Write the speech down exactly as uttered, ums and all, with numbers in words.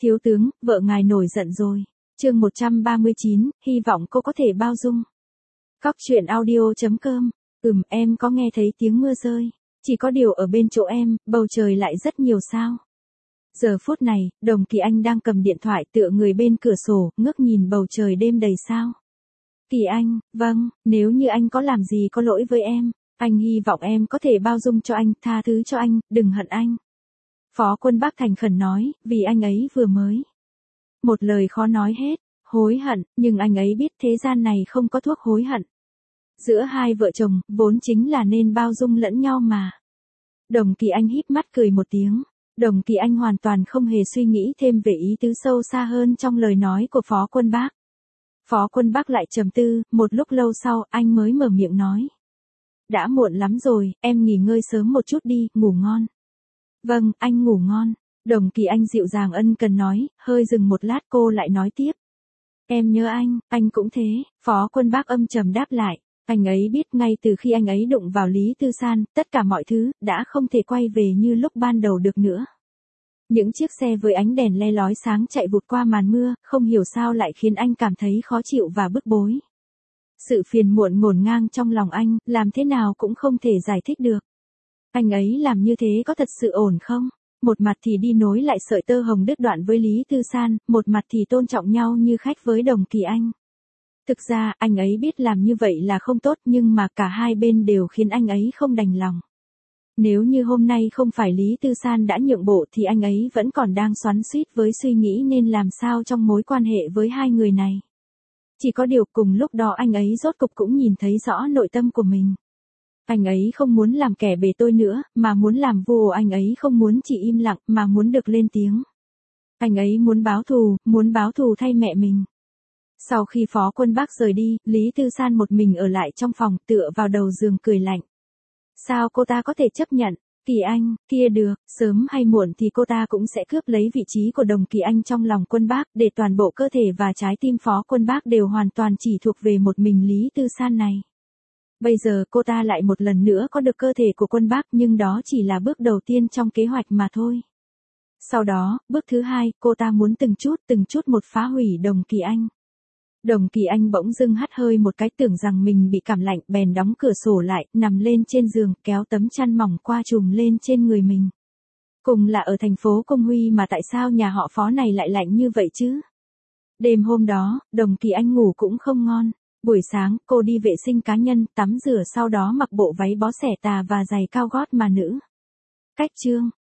Thiếu tướng, vợ ngài nổi giận rồi. Chương một trăm ba mươi chín, hy vọng cô có thể bao dung. Cóc truyện audio chấm com. Ừm, em có nghe thấy tiếng mưa rơi. Chỉ có điều ở bên chỗ em, bầu trời lại rất nhiều sao. Giờ phút này, Đồng Kỳ Anh đang cầm điện thoại tựa người bên cửa sổ, ngước nhìn bầu trời đêm đầy sao. Kỳ Anh, vâng, nếu như anh có làm gì có lỗi với em, anh hy vọng em có thể bao dung cho anh, tha thứ cho anh, đừng hận anh. Phó Quân Bác thành khẩn nói, vì anh ấy vừa mới. Một lời khó nói hết, hối hận, nhưng anh ấy biết thế gian này không có thuốc hối hận. Giữa hai vợ chồng, vốn chính là nên bao dung lẫn nhau mà. Đồng Kỳ Anh híp mắt cười một tiếng. Đồng Kỳ Anh hoàn toàn không hề suy nghĩ thêm về ý tứ sâu xa hơn trong lời nói của Phó Quân Bác. Phó Quân Bác lại trầm tư, một lúc lâu sau, anh mới mở miệng nói. Đã muộn lắm rồi, em nghỉ ngơi sớm một chút đi, ngủ ngon. Vâng, anh ngủ ngon. Đồng Kỳ Anh dịu dàng ân cần nói, hơi dừng một lát cô lại nói tiếp. Em nhớ anh, anh cũng thế. Phó Quân Bác âm trầm đáp lại. Anh ấy biết ngay từ khi anh ấy đụng vào Lý Tư San, tất cả mọi thứ, đã không thể quay về như lúc ban đầu được nữa. Những chiếc xe với ánh đèn le lói sáng chạy vụt qua màn mưa, không hiểu sao lại khiến anh cảm thấy khó chịu và bức bối. Sự phiền muộn ngổn ngang trong lòng anh, làm thế nào cũng không thể giải thích được. Anh ấy làm như thế có thật sự ổn không? Một mặt thì đi nối lại sợi tơ hồng đứt đoạn với Lý Tư San, một mặt thì tôn trọng nhau như khách với Đồng Kỳ Anh. Thực ra, anh ấy biết làm như vậy là không tốt nhưng mà cả hai bên đều khiến anh ấy không đành lòng. Nếu như hôm nay không phải Lý Tư San đã nhượng bộ thì anh ấy vẫn còn đang xoắn xuýt với suy nghĩ nên làm sao trong mối quan hệ với hai người này. Chỉ có điều cùng lúc đó anh ấy rốt cục cũng nhìn thấy rõ nội tâm của mình. Anh ấy không muốn làm kẻ bề tôi nữa, mà muốn làm vua, anh ấy không muốn chỉ im lặng, mà muốn được lên tiếng. Anh ấy muốn báo thù, muốn báo thù thay mẹ mình. Sau khi Phó Quân Bác rời đi, Lý Tư San một mình ở lại trong phòng, tựa vào đầu giường cười lạnh. Sao cô ta có thể chấp nhận? Kỳ Anh, kia được, sớm hay muộn thì cô ta cũng sẽ cướp lấy vị trí của Đồng Kỳ Anh trong lòng Quân Bác, để toàn bộ cơ thể và trái tim Phó Quân Bác đều hoàn toàn chỉ thuộc về một mình Lý Tư San này. Bây giờ cô ta lại một lần nữa có được cơ thể của Quân Bác, nhưng đó chỉ là bước đầu tiên trong kế hoạch mà thôi. Sau đó, bước thứ hai, cô ta muốn từng chút từng chút một phá hủy Đồng Kỳ Anh. Đồng Kỳ Anh bỗng dưng hắt hơi một cái, tưởng rằng mình bị cảm lạnh, bèn đóng cửa sổ lại, nằm lên trên giường, kéo tấm chăn mỏng qua trùm lên trên người mình. Cùng là ở thành phố Công Huy mà tại sao nhà họ Phó này lại lạnh như vậy chứ? Đêm hôm đó, Đồng Kỳ Anh ngủ cũng không ngon. Buổi sáng, cô đi vệ sinh cá nhân, tắm rửa sau đó mặc bộ váy bó xẻ tà và giày cao gót mà nữ. Cách chương,